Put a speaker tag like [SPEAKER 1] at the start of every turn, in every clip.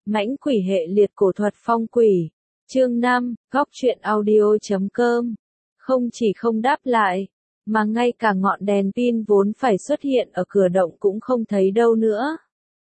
[SPEAKER 1] Mãnh quỷ hệ liệt cổ thuật phong quỷ. Chương 5, góc truyện audio.com. Không chỉ không đáp lại, mà ngay cả ngọn đèn pin vốn phải xuất hiện ở cửa động cũng không thấy đâu nữa.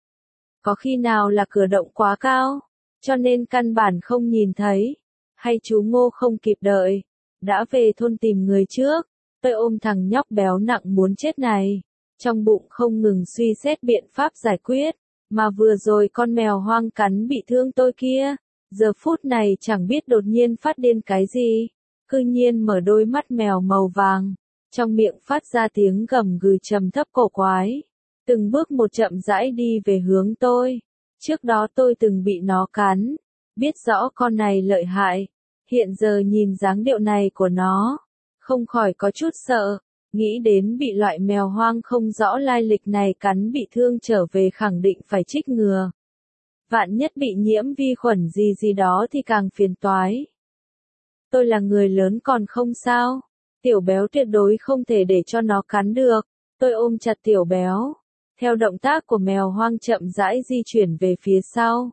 [SPEAKER 1] Có khi nào là cửa động quá cao, cho nên căn bản không nhìn thấy, hay chú Ngô không kịp đợi, đã về thôn tìm người trước. Tôi ôm thằng nhóc béo nặng muốn chết này, trong bụng không ngừng suy xét biện pháp giải quyết, mà vừa rồi con mèo hoang cắn bị thương tôi kia, giờ phút này chẳng biết đột nhiên phát điên cái gì, cư nhiên mở đôi mắt mèo màu vàng, trong miệng phát ra tiếng gầm gừ trầm thấp cổ quái, từng bước một chậm rãi đi về hướng tôi. Trước đó tôi từng bị nó cắn, biết rõ con này lợi hại, hiện giờ nhìn dáng điệu này của nó, không khỏi có chút sợ, nghĩ đến bị loại mèo hoang không rõ lai lịch này cắn bị thương trở về khẳng định phải trích ngừa. Vạn nhất bị nhiễm vi khuẩn gì gì đó thì càng phiền toái. Tôi là người lớn còn không sao, tiểu béo tuyệt đối không thể để cho nó cắn được. Tôi ôm chặt tiểu béo, theo động tác của mèo hoang chậm rãi di chuyển về phía sau.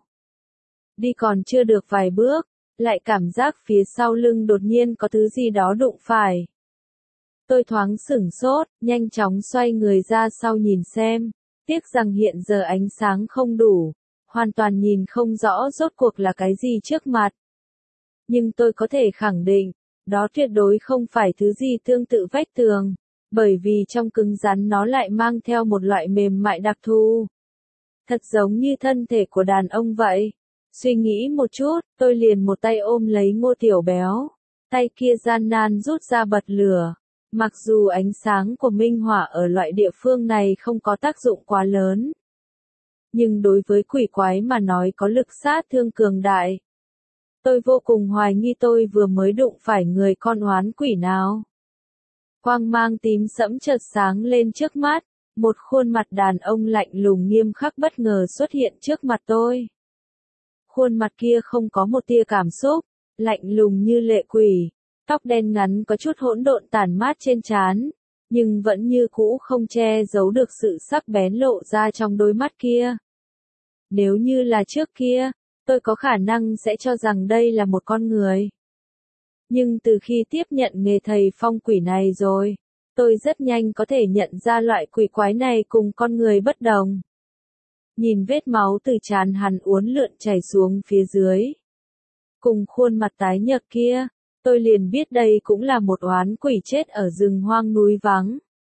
[SPEAKER 1] Đi còn chưa được vài bước, lại cảm giác phía sau lưng đột nhiên có thứ gì đó đụng phải. Tôi thoáng sửng sốt, nhanh chóng xoay người ra sau nhìn xem, tiếc rằng hiện giờ ánh sáng không đủ, hoàn toàn nhìn không rõ rốt cuộc là cái gì trước mặt. Nhưng tôi có thể khẳng định, đó tuyệt đối không phải thứ gì tương tự vách tường, bởi vì trong cứng rắn nó lại mang theo một loại mềm mại đặc thù. Thật giống như thân thể của đàn ông vậy. Suy nghĩ một chút, tôi liền một tay ôm lấy Ngô tiểu béo, tay kia gian nan rút ra bật lửa. Mặc dù ánh sáng của minh họa ở loại địa phương này không có tác dụng quá lớn, nhưng đối với quỷ quái mà nói có lực sát thương cường đại. Tôi vô cùng hoài nghi tôi vừa mới đụng phải người con oán quỷ nào. Quang mang tím sẫm chợt sáng lên trước mắt, một khuôn mặt đàn ông lạnh lùng nghiêm khắc bất ngờ xuất hiện trước mặt tôi. Khuôn mặt kia không có một tia cảm xúc, lạnh lùng như lệ quỷ, tóc đen ngắn có chút hỗn độn tản mát trên trán, nhưng vẫn như cũ không che giấu được sự sắc bén lộ ra trong đôi mắt kia. Nếu như là trước kia, tôi có khả năng sẽ cho rằng đây là một con người. Nhưng từ khi tiếp nhận nghề thầy phong quỷ này rồi, tôi rất nhanh có thể nhận ra loại quỷ quái này cùng con người bất đồng. Nhìn vết máu từ trán hắn uốn lượn chảy xuống phía dưới, cùng khuôn mặt tái nhợt kia, tôi liền biết đây cũng là một oán quỷ chết ở rừng hoang núi vắng.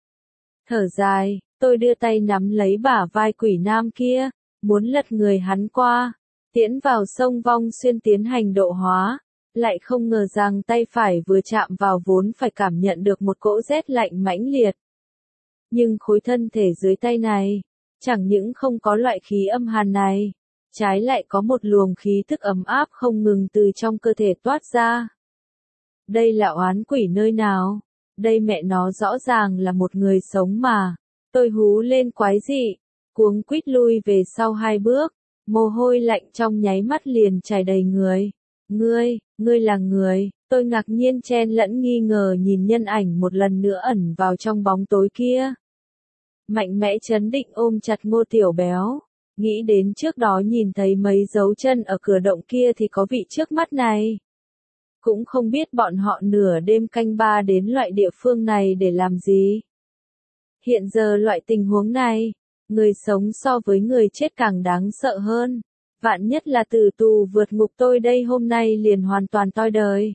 [SPEAKER 1] Thở dài, tôi đưa tay nắm lấy bả vai quỷ nam kia, muốn lật người hắn qua, tiễn vào sông Vong Xuyên tiến hành độ hóa, lại không ngờ rằng tay phải vừa chạm vào vốn phải cảm nhận được một cỗ rét lạnh mãnh liệt. Nhưng khối thân thể dưới tay này, chẳng những không có loại khí âm hàn này, trái lại có một luồng khí thức ấm áp không ngừng từ trong cơ thể toát ra. Đây là oán quỷ nơi nào? Đây mẹ nó rõ ràng là một người sống mà. Tôi hú lên quái dị, cuống quýt lui về sau 2 bước, mồ hôi lạnh trong nháy mắt liền chảy đầy người. Ngươi là người, tôi ngạc nhiên chen lẫn nghi ngờ nhìn nhân ảnh một lần nữa ẩn vào trong bóng tối kia. Mạnh mẽ chấn định ôm chặt Ngô tiểu béo, nghĩ đến trước đó nhìn thấy mấy dấu chân ở cửa động kia thì có vị trước mắt này. Cũng không biết bọn họ nửa đêm canh ba đến loại địa phương này để làm gì. Hiện giờ loại tình huống này, người sống so với người chết càng đáng sợ hơn. Vạn nhất là tử tù vượt ngục tôi đây hôm nay liền hoàn toàn toi đời.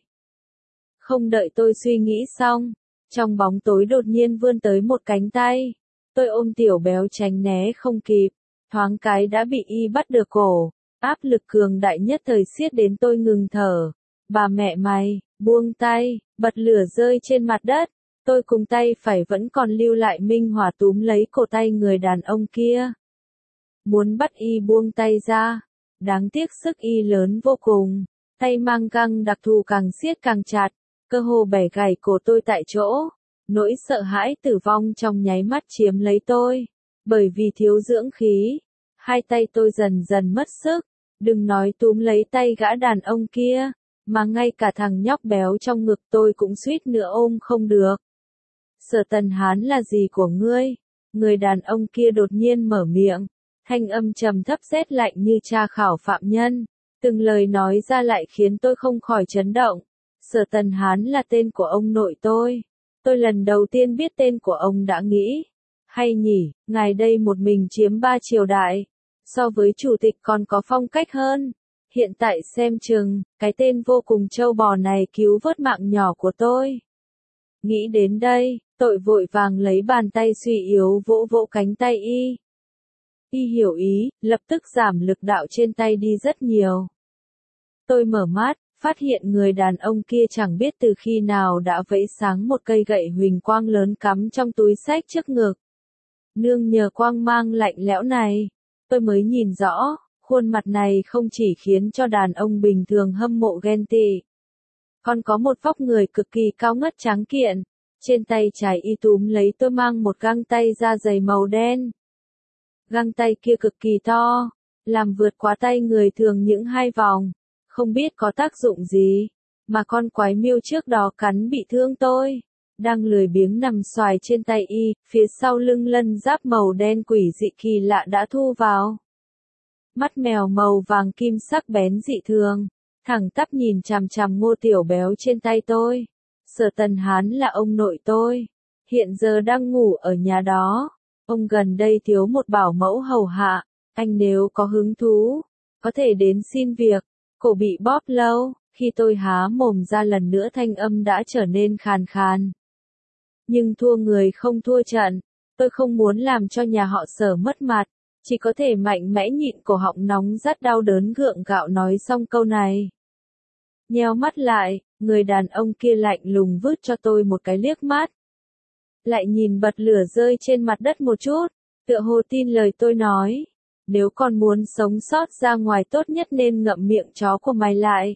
[SPEAKER 1] Không đợi tôi suy nghĩ xong, trong bóng tối đột nhiên vươn tới một cánh tay. Tôi ôm tiểu béo tránh né không kịp, thoáng cái đã bị y bắt được cổ, áp lực cường đại nhất thời siết đến tôi ngừng thở. Bà mẹ mày, buông tay, bật lửa rơi trên mặt đất, tôi cùng tay phải vẫn còn lưu lại minh hỏa túm lấy cổ tay người đàn ông kia. Muốn bắt y buông tay ra, đáng tiếc sức y lớn vô cùng, tay mang găng đặc thù càng siết càng chặt, cơ hồ bẻ gãy cổ tôi tại chỗ. Nỗi sợ hãi tử vong trong nháy mắt chiếm lấy tôi, bởi vì thiếu dưỡng khí, hai tay tôi dần dần mất sức, đừng nói túm lấy tay gã đàn ông kia, mà ngay cả thằng nhóc béo trong ngực tôi cũng suýt nữa ôm không được. Sở Tần Hán là gì của ngươi? Người đàn ông kia đột nhiên mở miệng, Thanh âm trầm thấp rét lạnh như tra khảo phạm nhân. Từng lời nói ra lại khiến tôi không khỏi chấn động. Sở Tần Hán là tên của ông nội tôi. Tôi lần đầu tiên biết tên của ông đã nghĩ. Hay nhỉ, ngài đây một mình chiếm 3 triều đại. So với chủ tịch còn có phong cách hơn. Hiện tại xem chừng, cái tên vô cùng trâu bò này cứu vớt mạng nhỏ của tôi. Nghĩ đến đây, tôi vội vàng lấy bàn tay suy yếu vỗ vỗ cánh tay y. Y hiểu ý, lập tức giảm lực đạo trên tay đi rất nhiều. Tôi mở mắt, phát hiện người đàn ông kia chẳng biết từ khi nào đã vẫy sáng một cây gậy huỳnh quang lớn cắm trong túi xách trước ngực. Nương nhờ quang mang lạnh lẽo này, tôi mới nhìn rõ, khuôn mặt này không chỉ khiến cho đàn ông bình thường hâm mộ ghen tị, còn có một vóc người cực kỳ cao ngất tráng kiện. Trên tay trái y túm lấy tôi mang một găng tay da dày màu đen. Găng tay kia cực kỳ to, làm vượt quá tay người thường những 2 vòng. Không biết có tác dụng gì, mà con quái miêu trước đó cắn bị thương tôi. Đang lười biếng nằm xoài trên tay y, phía sau lưng lân giáp màu đen quỷ dị kỳ lạ đã thu vào. Mắt mèo màu vàng kim sắc bén dị thường, thẳng tắp nhìn chằm chằm Ngô Tiểu Béo trên tay tôi. Sở Tần Hán là ông nội tôi, hiện giờ đang ngủ ở nhà đó. Ông gần đây thiếu một bảo mẫu hầu hạ, anh nếu có hứng thú, có thể đến xin việc. Cổ bị bóp lâu, khi tôi há mồm ra lần nữa thanh âm đã trở nên khàn khàn. Nhưng thua người không thua trận, tôi không muốn làm cho nhà họ Sở mất mặt, chỉ có thể mạnh mẽ nhịn cổ họng nóng rát đau đớn gượng gạo nói xong câu này. Nheo mắt lại, người đàn ông kia lạnh lùng vứt cho tôi một cái liếc mắt. Lại nhìn bật lửa rơi trên mặt đất một chút, tựa hồ tin lời tôi nói. Nếu còn muốn sống sót ra ngoài tốt nhất nên ngậm miệng chó của mày lại.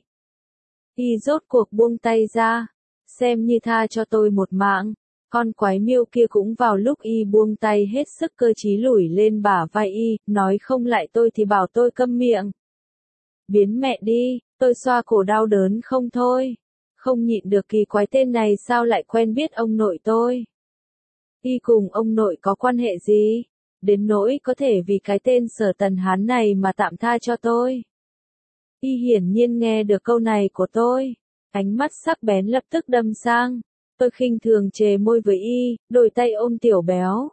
[SPEAKER 1] Y rốt cuộc buông tay ra, xem như tha cho tôi một mạng. Con quái miêu kia cũng vào lúc y buông tay hết sức cơ trí lủi lên bả vai y, nói không lại tôi thì bảo tôi câm miệng. Biến mẹ đi, tôi xoa cổ đau đớn không thôi. Không nhịn được kỳ quái tên này sao lại quen biết ông nội tôi. Y cùng ông nội có quan hệ gì? Đến nỗi có thể vì cái tên Sở Tần Hán này mà tạm tha cho tôi. Y hiển nhiên nghe được câu này của tôi, ánh mắt sắc bén lập tức đâm sang. Tôi khinh thường chề môi với y, đôi tay ôm Tiểu Béo.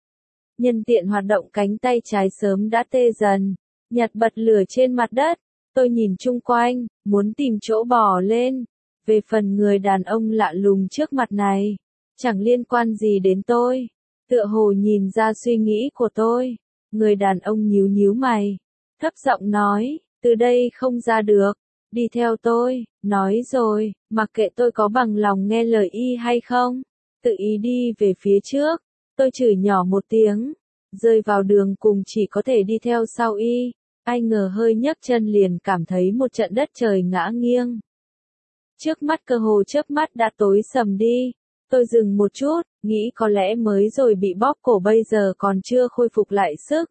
[SPEAKER 1] Nhân tiện hoạt động cánh tay trái sớm đã tê dần, nhặt bật lửa trên mặt đất. Tôi nhìn chung quanh, muốn tìm chỗ bò lên. Về phần người đàn ông lạ lùng trước mặt này, chẳng liên quan gì đến tôi. Tựa hồ nhìn ra suy nghĩ của tôi, người đàn ông nhíu nhíu mày, thấp giọng nói, từ đây không ra được, đi theo tôi, nói rồi, mặc kệ tôi có bằng lòng nghe lời y hay không, tự ý đi về phía trước, tôi chửi nhỏ một tiếng, rơi vào đường cùng chỉ có thể đi theo sau y, ai ngờ hơi nhấc chân liền cảm thấy một trận đất trời ngã nghiêng. Trước mắt cơ hồ chớp mắt đã tối sầm đi. Tôi dừng một chút, nghĩ có lẽ mới rồi bị bóp cổ bây giờ còn chưa khôi phục lại sức.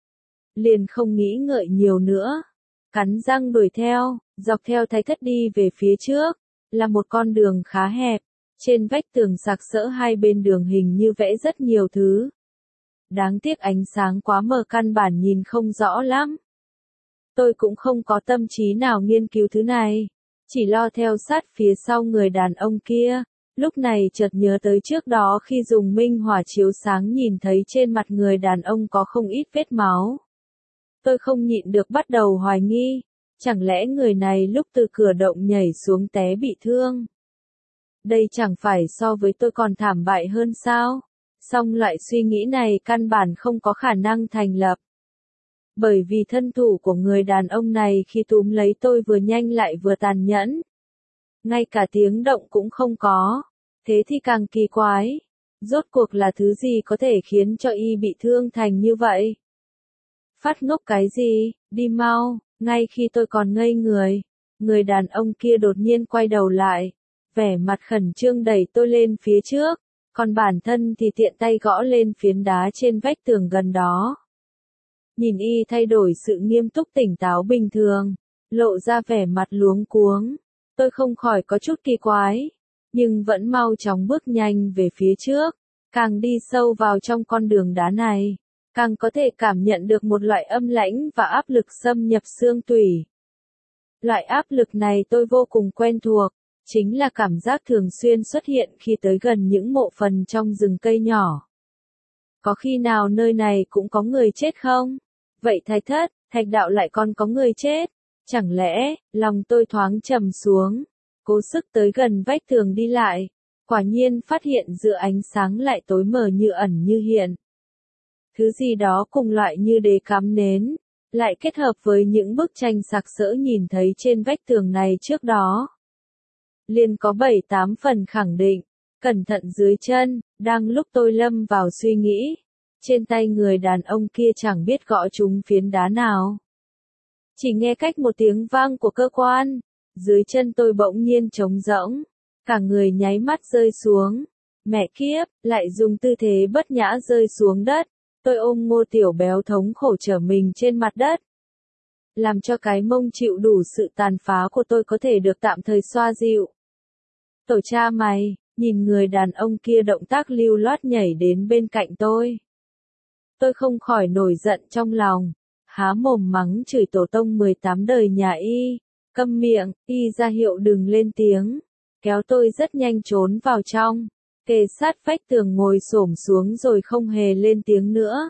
[SPEAKER 1] Liền không nghĩ ngợi nhiều nữa. Cắn răng đuổi theo, dọc theo thạch thất đi về phía trước, là một con đường khá hẹp. Trên vách tường sạc sỡ hai bên đường hình như vẽ rất nhiều thứ. Đáng tiếc ánh sáng quá mờ căn bản nhìn không rõ lắm. Tôi cũng không có tâm trí nào nghiên cứu thứ này, chỉ lo theo sát phía sau người đàn ông kia. Lúc này chợt nhớ tới trước đó khi dùng minh hỏa chiếu sáng nhìn thấy trên mặt người đàn ông có không ít vết máu. Tôi không nhịn được bắt đầu hoài nghi, chẳng lẽ người này lúc từ cửa động nhảy xuống té bị thương? Đây chẳng phải so với tôi còn thảm bại hơn sao? Song loại suy nghĩ này căn bản không có khả năng thành lập. Bởi vì thân thủ của người đàn ông này khi túm lấy tôi vừa nhanh lại vừa tàn nhẫn. Ngay cả tiếng động cũng không có. Thế thì càng kỳ quái. Rốt cuộc là thứ gì có thể khiến cho y bị thương thành như vậy? Phát ngốc cái gì, đi mau, ngay khi tôi còn ngây người. Người đàn ông kia đột nhiên quay đầu lại. Vẻ mặt khẩn trương đẩy tôi lên phía trước. Còn bản thân thì tiện tay gõ lên phiến đá trên vách tường gần đó. Nhìn y thay đổi sự nghiêm túc tỉnh táo bình thường. Lộ ra vẻ mặt luống cuống. Tôi không khỏi có chút kỳ quái, nhưng vẫn mau chóng bước nhanh về phía trước, càng đi sâu vào trong con đường đá này, càng có thể cảm nhận được một loại âm lãnh và áp lực xâm nhập xương tủy. Loại áp lực này tôi vô cùng quen thuộc, chính là cảm giác thường xuyên xuất hiện khi tới gần những mộ phần trong rừng cây nhỏ. Có khi nào nơi này cũng có người chết không? Vậy Thái Thất, Thạch Đạo lại còn có người chết? Chẳng lẽ, lòng tôi thoáng trầm xuống, cố sức tới gần vách tường đi lại, quả nhiên phát hiện giữa ánh sáng lại tối mờ như ẩn như hiện. Thứ gì đó cùng loại như đế cắm nến, lại kết hợp với những bức tranh sặc sỡ nhìn thấy trên vách tường này trước đó. Liền có 7-8 phần khẳng định, cẩn thận dưới chân, đang lúc tôi lâm vào suy nghĩ, trên tay người đàn ông kia chẳng biết gõ trúng phiến đá nào. Chỉ nghe cách một tiếng vang của cơ quan, dưới chân tôi bỗng nhiên trống rỗng, cả người nháy mắt rơi xuống. Mẹ kiếp, lại dùng tư thế bất nhã rơi xuống đất, tôi ôm Ngô Tiểu Béo thống khổ trở mình trên mặt đất. Làm cho cái mông chịu đủ sự tàn phá của tôi có thể được tạm thời xoa dịu. Tổ cha mày, nhìn người đàn ông kia động tác lưu loát nhảy đến bên cạnh tôi. Tôi không khỏi nổi giận trong lòng, há mồm mắng chửi tổ tông 18 đời nhà y, câm miệng, y ra hiệu đừng lên tiếng, kéo tôi rất nhanh trốn vào trong, kề sát vách tường ngồi xổm xuống rồi không hề lên tiếng nữa.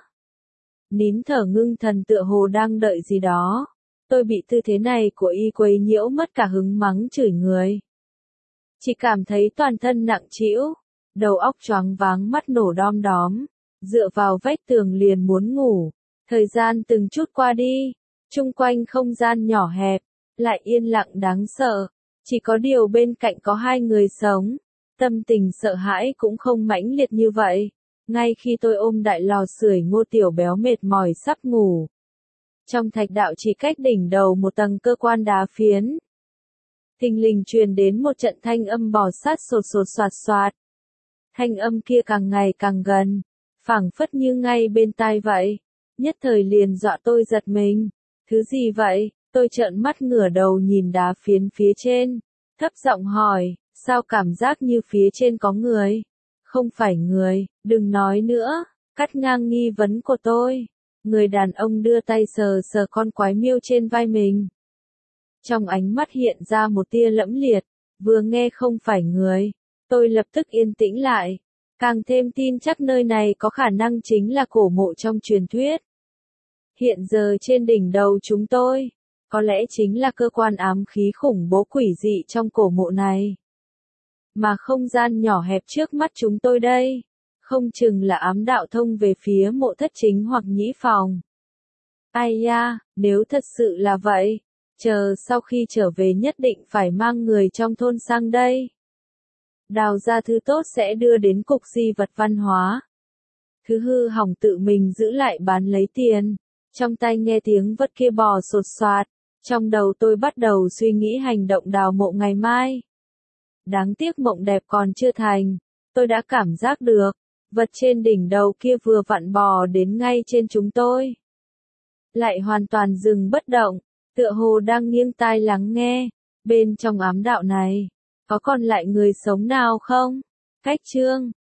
[SPEAKER 1] Nín thở ngưng thần tựa hồ đang đợi gì đó, tôi bị tư thế này của y quấy nhiễu mất cả hứng mắng chửi người. Chỉ cảm thấy toàn thân nặng trĩu, đầu óc choáng váng mắt nổ đom đóm, dựa vào vách tường liền muốn ngủ. Thời gian từng chút qua đi, chung quanh không gian nhỏ hẹp, lại yên lặng đáng sợ, chỉ có điều bên cạnh có hai người sống, tâm tình sợ hãi cũng không mãnh liệt như vậy. Ngay khi tôi ôm đại lò sưởi Ngô Tiểu Béo mệt mỏi sắp ngủ, trong thạch đạo chỉ cách đỉnh đầu một tầng cơ quan đá phiến, thình lình truyền đến một trận thanh âm bò sát sột sột soạt soạt. Thanh âm kia càng ngày càng gần, phảng phất như ngay bên tai vậy. Nhất thời liền dọa tôi giật mình. Thứ gì vậy? Tôi trợn mắt ngửa đầu nhìn đá phiến phía trên, thấp giọng hỏi, sao cảm giác như phía trên có người? Không phải người, đừng nói nữa, cắt ngang nghi vấn của tôi. Người đàn ông đưa tay sờ sờ con quái miêu trên vai mình. Trong ánh mắt hiện ra một tia lẫm liệt, vừa nghe không phải người, tôi lập tức yên tĩnh lại, càng thêm tin chắc nơi này có khả năng chính là cổ mộ trong truyền thuyết. Hiện giờ trên đỉnh đầu chúng tôi, có lẽ chính là cơ quan ám khí khủng bố quỷ dị trong cổ mộ này. Mà không gian nhỏ hẹp trước mắt chúng tôi đây, không chừng là ám đạo thông về phía mộ thất chính hoặc nhĩ phòng. Ai da, nếu thật sự là vậy, chờ sau khi trở về nhất định phải mang người trong thôn sang đây. Đào ra thứ tốt sẽ đưa đến cục di vật văn hóa. Thứ hư hỏng tự mình giữ lại bán lấy tiền. Trong tay nghe tiếng vật kia bò sột soạt, trong đầu tôi bắt đầu suy nghĩ hành động đào mộ ngày mai. Đáng tiếc mộng đẹp còn chưa thành, tôi đã cảm giác được, vật trên đỉnh đầu kia vừa vặn bò đến ngay trên chúng tôi. Lại hoàn toàn dừng bất động, tựa hồ đang nghiêng tai lắng nghe, bên trong ám đạo này, có còn lại người sống nào không? Cách chương